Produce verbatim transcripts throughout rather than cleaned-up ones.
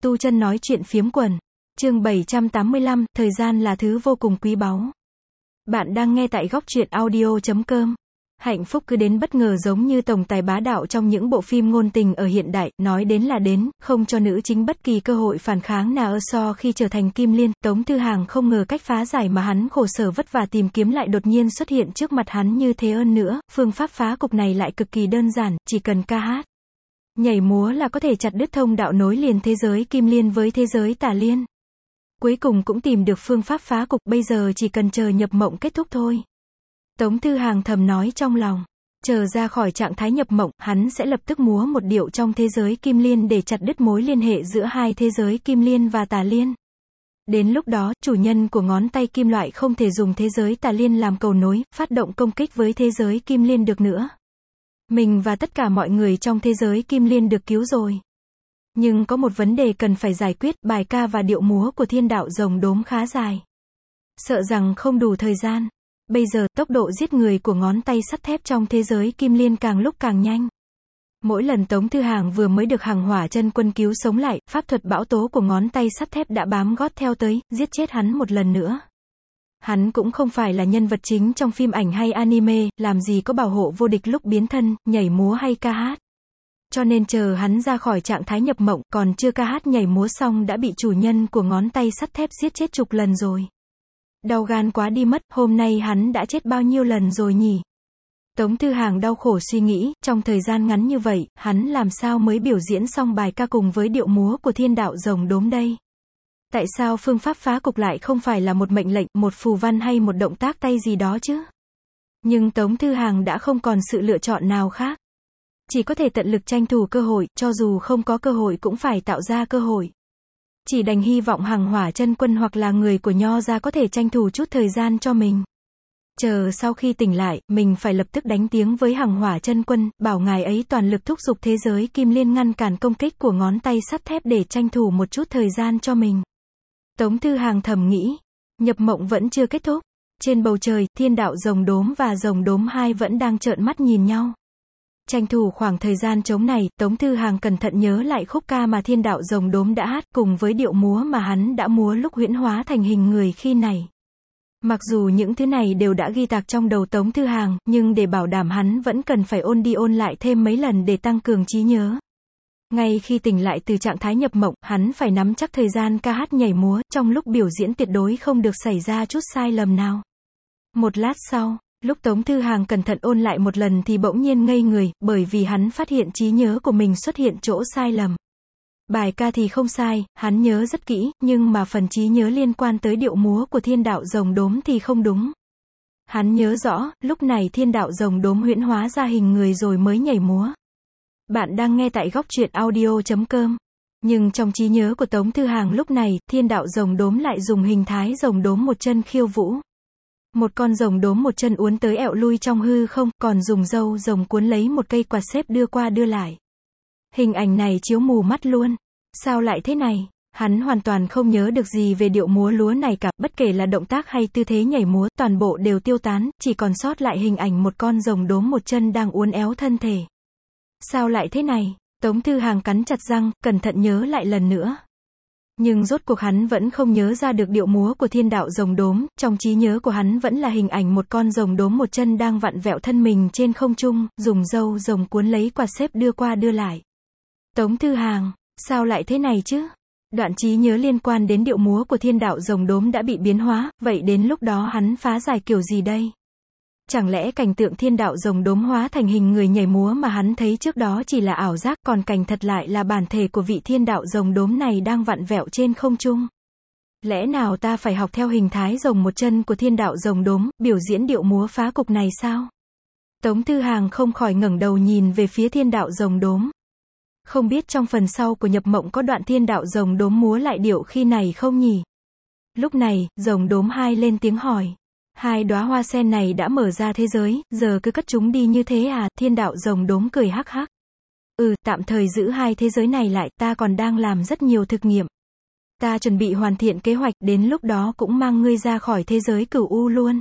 Tu chân nói chuyện phiếm quần. Chương bảy trăm tám mươi lăm, thời gian là thứ vô cùng quý báu. Bạn đang nghe tại góc truyện audio chấm com. Hạnh phúc cứ đến bất ngờ giống như tổng tài bá đạo trong những bộ phim ngôn tình ở hiện đại, nói đến là đến, không cho nữ chính bất kỳ cơ hội phản kháng nào. Ở so khi trở thành Kim Liên, Tống Thư Hàng không ngờ cách phá giải mà hắn khổ sở vất vả tìm kiếm lại đột nhiên xuất hiện trước mặt hắn như thế. Hơn nữa, phương pháp phá cục này lại cực kỳ đơn giản, chỉ cần ca hát, nhảy múa là có thể chặt đứt thông đạo nối liền thế giới Kim Liên với thế giới Tà Liên. Cuối cùng cũng tìm được phương pháp phá cục, bây giờ chỉ cần chờ nhập mộng kết thúc thôi. Tống Thư Hàng thầm nói trong lòng. Chờ ra khỏi trạng thái nhập mộng, hắn sẽ lập tức múa một điệu trong thế giới Kim Liên để chặt đứt mối liên hệ giữa hai thế giới Kim Liên và Tà Liên. Đến lúc đó, chủ nhân của ngón tay kim loại không thể dùng thế giới Tà Liên làm cầu nối, phát động công kích với thế giới Kim Liên được nữa. Mình và tất cả mọi người trong thế giới Kim Liên được cứu rồi. Nhưng có một vấn đề cần phải giải quyết, bài ca và điệu múa của Thiên Đạo Rồng Đốm khá dài. Sợ rằng không đủ thời gian. Bây giờ, tốc độ giết người của ngón tay sắt thép trong thế giới Kim Liên càng lúc càng nhanh. Mỗi lần Tống Thư Hàng vừa mới được Hằng Hỏa Chân Quân cứu sống lại, pháp thuật bão tố của ngón tay sắt thép đã bám gót theo tới, giết chết hắn một lần nữa. Hắn cũng không phải là nhân vật chính trong phim ảnh hay anime, làm gì có bảo hộ vô địch lúc biến thân, nhảy múa hay ca hát. Cho nên chờ hắn ra khỏi trạng thái nhập mộng, còn chưa ca hát nhảy múa xong đã bị chủ nhân của ngón tay sắt thép giết chết chục lần rồi. Đau gan quá đi mất, hôm nay hắn đã chết bao nhiêu lần rồi nhỉ? Tống Thư Hàng đau khổ suy nghĩ, trong thời gian ngắn như vậy, hắn làm sao mới biểu diễn xong bài ca cùng với điệu múa của Thiên Đạo Rồng Đốm đây? Tại sao phương pháp phá cục lại không phải là một mệnh lệnh, một phù văn hay một động tác tay gì đó chứ? Nhưng Tống Thư Hàng đã không còn sự lựa chọn nào khác. Chỉ có thể tận lực tranh thủ cơ hội, cho dù không có cơ hội cũng phải tạo ra cơ hội. Chỉ đành hy vọng Hằng Hỏa Chân Quân hoặc là người của Nho gia có thể tranh thủ chút thời gian cho mình. Chờ sau khi tỉnh lại, mình phải lập tức đánh tiếng với Hằng Hỏa Chân Quân, bảo ngài ấy toàn lực thúc giục thế giới Kim Liên ngăn cản công kích của ngón tay sắt thép để tranh thủ một chút thời gian cho mình. Tống Thư Hàng thầm nghĩ. Nhập mộng vẫn chưa kết thúc. Trên bầu trời, Thiên Đạo Rồng Đốm và Rồng Đốm hai vẫn đang trợn mắt nhìn nhau. Tranh thủ khoảng thời gian trống này, Tống Thư Hàng cẩn thận nhớ lại khúc ca mà Thiên Đạo Rồng Đốm đã hát, cùng với điệu múa mà hắn đã múa lúc huyễn hóa thành hình người khi này. Mặc dù những thứ này đều đã ghi tạc trong đầu Tống Thư Hàng, nhưng để bảo đảm hắn vẫn cần phải ôn đi ôn lại thêm mấy lần để tăng cường trí nhớ. Ngay khi tỉnh lại từ trạng thái nhập mộng, hắn phải nắm chắc thời gian ca hát nhảy múa, trong lúc biểu diễn tuyệt đối không được xảy ra chút sai lầm nào. Một lát sau, lúc Tống Thư Hàng cẩn thận ôn lại một lần thì bỗng nhiên ngây người, bởi vì hắn phát hiện trí nhớ của mình xuất hiện chỗ sai lầm. Bài ca thì không sai, hắn nhớ rất kỹ, nhưng mà phần trí nhớ liên quan tới điệu múa của Thiên Đạo Rồng Đốm thì không đúng. Hắn nhớ rõ, lúc này Thiên Đạo Rồng Đốm huyễn hóa ra hình người rồi mới nhảy múa. Bạn đang nghe tại góc truyện audio chấm com. Nhưng trong trí nhớ của Tống Thư Hàng lúc này, Thiên Đạo Rồng Đốm lại dùng hình thái rồng đốm một chân khiêu vũ. Một con rồng đốm một chân uốn tới ẹo lui trong hư không, còn dùng râu rồng cuốn lấy một cây quạt xếp đưa qua đưa lại. Hình ảnh này chiếu mù mắt luôn. Sao lại thế này? Hắn hoàn toàn không nhớ được gì về điệu múa lúa này cả, bất kể là động tác hay tư thế nhảy múa, toàn bộ đều tiêu tán, chỉ còn sót lại hình ảnh một con rồng đốm một chân đang uốn éo thân thể. Sao lại thế này? Tống Thư Hàng cắn chặt răng, cẩn thận nhớ lại lần nữa. Nhưng rốt cuộc hắn vẫn không nhớ ra được điệu múa của Thiên Đạo Rồng Đốm, trong trí nhớ của hắn vẫn là hình ảnh một con rồng đốm một chân đang vặn vẹo thân mình trên không trung, dùng râu rồng cuốn lấy quạt xếp đưa qua đưa lại. Tống Thư Hàng, sao lại thế này chứ? Đoạn trí nhớ liên quan đến điệu múa của Thiên Đạo Rồng Đốm đã bị biến hóa, vậy đến lúc đó hắn phá giải kiểu gì đây? Chẳng lẽ cảnh tượng Thiên Đạo Rồng Đốm hóa thành hình người nhảy múa mà hắn thấy trước đó chỉ là ảo giác, còn cảnh thật lại là bản thể của vị Thiên Đạo Rồng Đốm này đang vặn vẹo trên không trung? Lẽ nào ta phải học theo hình thái rồng một chân của Thiên Đạo Rồng Đốm, biểu diễn điệu múa phá cục này sao? Tống Thư Hàng không khỏi ngẩng đầu nhìn về phía Thiên Đạo Rồng Đốm. Không biết trong phần sau của nhập mộng có đoạn Thiên Đạo Rồng Đốm múa lại điệu khi này không nhỉ? Lúc này, Rồng Đốm hai lên tiếng hỏi. Hai đóa hoa sen này đã mở ra thế giới, giờ cứ cất chúng đi như thế à? Thiên Đạo Rồng Đốm cười hắc hắc. Ừ, tạm thời giữ hai thế giới này lại, ta còn đang làm rất nhiều thực nghiệm. Ta chuẩn bị hoàn thiện kế hoạch, đến lúc đó cũng mang ngươi ra khỏi thế giới Cửu U luôn.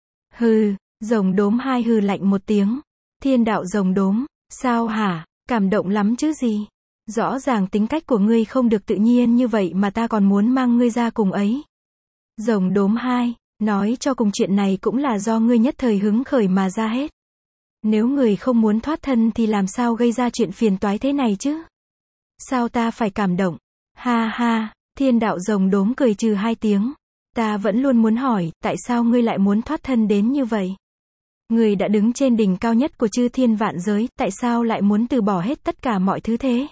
Hừ, Rồng Đốm hai hừ lạnh một tiếng. Thiên Đạo Rồng Đốm, sao hả? Cảm động lắm chứ gì? Rõ ràng tính cách của ngươi không được tự nhiên như vậy mà ta còn muốn mang ngươi ra cùng ấy. Rồng đốm hai, nói cho cùng chuyện này cũng là do ngươi nhất thời hứng khởi mà ra hết. Nếu người không muốn thoát thân thì làm sao gây ra chuyện phiền toái thế này chứ? Sao ta phải cảm động? Ha ha, thiên đạo rồng đốm cười trừ hai tiếng. Ta vẫn luôn muốn hỏi, tại sao ngươi lại muốn thoát thân đến như vậy? Ngươi đã đứng trên đỉnh cao nhất của chư thiên vạn giới, tại sao lại muốn từ bỏ hết tất cả mọi thứ thế?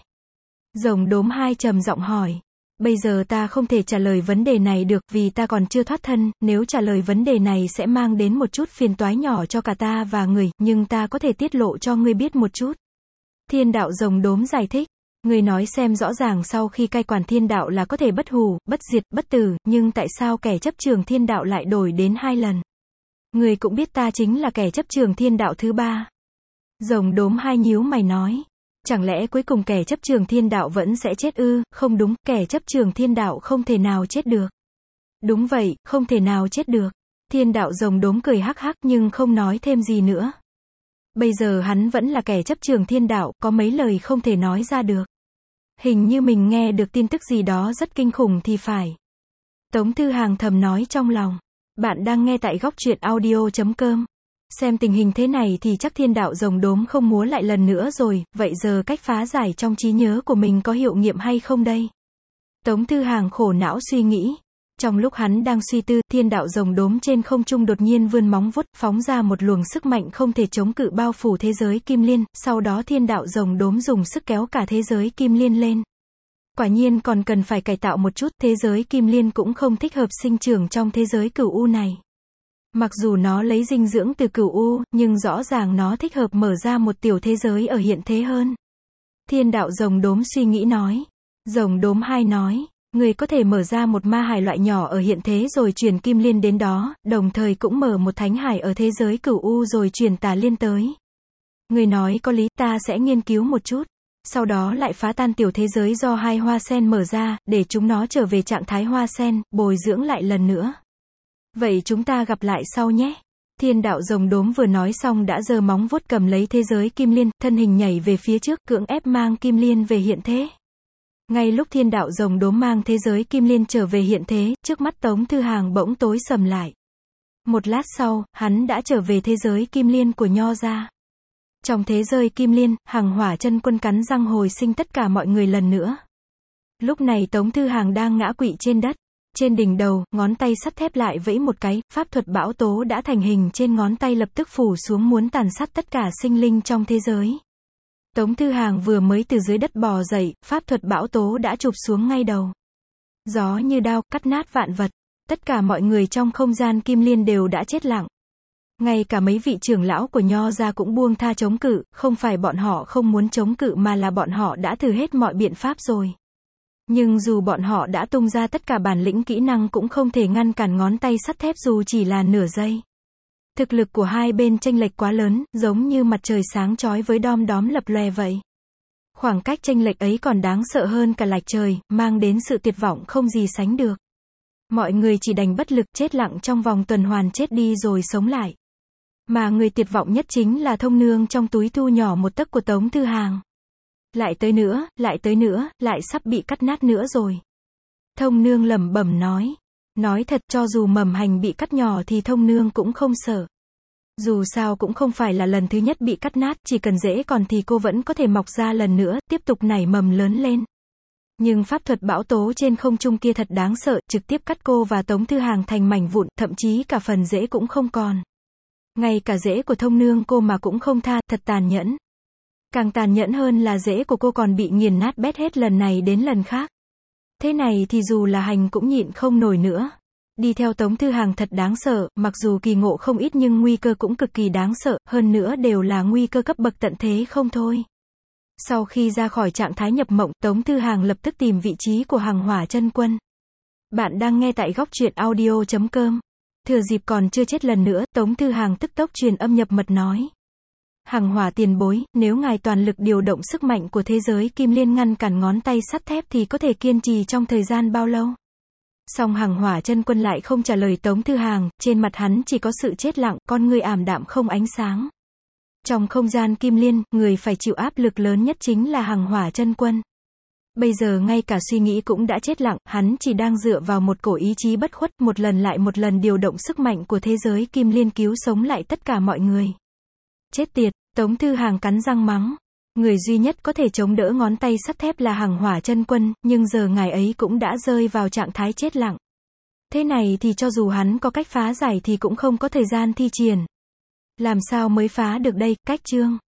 Rồng đốm hai trầm giọng hỏi. Bây giờ ta không thể trả lời vấn đề này được vì ta còn chưa thoát thân, nếu trả lời vấn đề này sẽ mang đến một chút phiền toái nhỏ cho cả ta và người, nhưng ta có thể tiết lộ cho ngươi biết một chút. Thiên đạo rồng đốm giải thích. Ngươi nói xem rõ ràng sau khi cai quản thiên đạo là có thể bất hủ, bất diệt, bất tử, nhưng tại sao kẻ chấp trường thiên đạo lại đổi đến hai lần? Ngươi cũng biết ta chính là kẻ chấp trường thiên đạo thứ ba. Rồng đốm hai nhíu mày nói. Chẳng lẽ cuối cùng kẻ chấp trường thiên đạo vẫn sẽ chết ư? Không đúng, kẻ chấp trường thiên đạo không thể nào chết được. Đúng vậy, không thể nào chết được. Thiên đạo rồng đốm cười hắc hắc nhưng không nói thêm gì nữa. Bây giờ hắn vẫn là kẻ chấp trường thiên đạo, có mấy lời không thể nói ra được. Hình như mình nghe được tin tức gì đó rất kinh khủng thì phải. Tống Thư Hàng thầm nói trong lòng. Bạn đang nghe tại góc truyện audio chấm com. Xem tình hình thế này thì chắc thiên đạo rồng đốm không múa lại lần nữa rồi, vậy giờ cách phá giải trong trí nhớ của mình có hiệu nghiệm hay không đây? Tống Thư Hàng khổ não suy nghĩ. Trong lúc hắn đang suy tư, thiên đạo rồng đốm trên không trung đột nhiên vươn móng vuốt, phóng ra một luồng sức mạnh không thể chống cự bao phủ thế giới kim liên, sau đó thiên đạo rồng đốm dùng sức kéo cả thế giới kim liên lên. Quả nhiên còn cần phải cải tạo một chút, thế giới kim liên cũng không thích hợp sinh trưởng trong thế giới cửu u này. Mặc dù nó lấy dinh dưỡng từ cửu u, nhưng rõ ràng nó thích hợp mở ra một tiểu thế giới ở hiện thế hơn. Thiên đạo rồng đốm suy nghĩ nói. Rồng đốm hai nói. Người có thể mở ra một ma hải loại nhỏ ở hiện thế rồi truyền kim liên đến đó, đồng thời cũng mở một thánh hải ở thế giới cửu u rồi truyền tà liên tới. Người nói có lý, ta sẽ nghiên cứu một chút. Sau đó lại phá tan tiểu thế giới do hai hoa sen mở ra, để chúng nó trở về trạng thái hoa sen, bồi dưỡng lại lần nữa. Vậy chúng ta gặp lại sau nhé. Thiên đạo rồng đốm vừa nói xong đã giơ móng vuốt cầm lấy thế giới kim liên, thân hình nhảy về phía trước, cưỡng ép mang kim liên về hiện thế. Ngay lúc thiên đạo rồng đốm mang thế giới kim liên trở về hiện thế, trước mắt Tống Thư Hàng bỗng tối sầm lại. Một lát sau, hắn đã trở về thế giới kim liên của Nho gia. Trong thế giới kim liên, Hằng Hỏa Chân Quân cắn răng hồi sinh tất cả mọi người lần nữa. Lúc này Tống Thư Hàng đang ngã quỵ trên đất. Trên đỉnh đầu, ngón tay sắt thép lại vẫy một cái, pháp thuật bão tố đã thành hình trên ngón tay lập tức phủ xuống muốn tàn sát tất cả sinh linh trong thế giới. Tống Thư Hàng vừa mới từ dưới đất bò dậy, pháp thuật bão tố đã chụp xuống ngay đầu. Gió như đao, cắt nát vạn vật. Tất cả mọi người trong không gian kim liên đều đã chết lặng. Ngay cả mấy vị trưởng lão của Nho gia cũng buông tha chống cự, không phải bọn họ không muốn chống cự mà là bọn họ đã thử hết mọi biện pháp rồi. Nhưng dù bọn họ đã tung ra tất cả bản lĩnh kỹ năng cũng không thể ngăn cản ngón tay sắt thép dù chỉ là nửa giây. Thực lực của hai bên chênh lệch quá lớn, giống như mặt trời sáng chói với đom đóm lập lòe vậy. Khoảng cách chênh lệch ấy còn đáng sợ hơn cả lệch trời, mang đến sự tuyệt vọng không gì sánh được. Mọi người chỉ đành bất lực chết lặng trong vòng tuần hoàn chết đi rồi sống lại. Mà người tuyệt vọng nhất chính là Thông Nương trong túi thu nhỏ một tấc của Tống Thư Hàng. Lại tới nữa, lại tới nữa, lại sắp bị cắt nát nữa rồi. Thông Nương lẩm bẩm nói. Nói thật, cho dù mầm hành bị cắt nhỏ thì Thông Nương cũng không sợ. Dù sao cũng không phải là lần thứ nhất bị cắt nát, chỉ cần rễ còn thì cô vẫn có thể mọc ra lần nữa, tiếp tục nảy mầm lớn lên. Nhưng pháp thuật bão tố trên không trung kia thật đáng sợ, trực tiếp cắt cô và Tống Thư Hàng thành mảnh vụn, thậm chí cả phần rễ cũng không còn. Ngay cả rễ của Thông Nương cô mà cũng không tha, thật tàn nhẫn. Càng tàn nhẫn hơn là rễ của cô còn bị nghiền nát bét hết lần này đến lần khác. Thế này thì dù là hành cũng nhịn không nổi nữa. Đi theo Tống Thư Hàng thật đáng sợ, mặc dù kỳ ngộ không ít nhưng nguy cơ cũng cực kỳ đáng sợ, hơn nữa đều là nguy cơ cấp bậc tận thế không thôi. Sau khi ra khỏi trạng thái nhập mộng, Tống Thư Hàng lập tức tìm vị trí của Hằng Hỏa Chân Quân. Bạn đang nghe tại góc truyện audio chấm com. Thừa dịp còn chưa chết lần nữa, Tống Thư Hàng tức tốc truyền âm nhập mật nói. Hằng Hỏa tiền bối, nếu ngài toàn lực điều động sức mạnh của thế giới kim liên ngăn cản ngón tay sắt thép thì có thể kiên trì trong thời gian bao lâu? Song Hằng Hỏa Chân Quân lại không trả lời Tống Thư Hàng, trên mặt hắn chỉ có sự chết lặng, con người ảm đạm không ánh sáng. Trong không gian kim liên, người phải chịu áp lực lớn nhất chính là Hằng Hỏa Chân Quân. Bây giờ ngay cả suy nghĩ cũng đã chết lặng, hắn chỉ đang dựa vào một cổ ý chí bất khuất, một lần lại một lần điều động sức mạnh của thế giới kim liên cứu sống lại tất cả mọi người. Chết tiệt, Tống Thư Hàng cắn răng mắng. Người duy nhất có thể chống đỡ ngón tay sắt thép là Hằng Hỏa Chân Quân, nhưng giờ ngài ấy cũng đã rơi vào trạng thái chết lặng. Thế này thì cho dù hắn có cách phá giải thì cũng không có thời gian thi triển. Làm sao mới phá được đây, cách chương.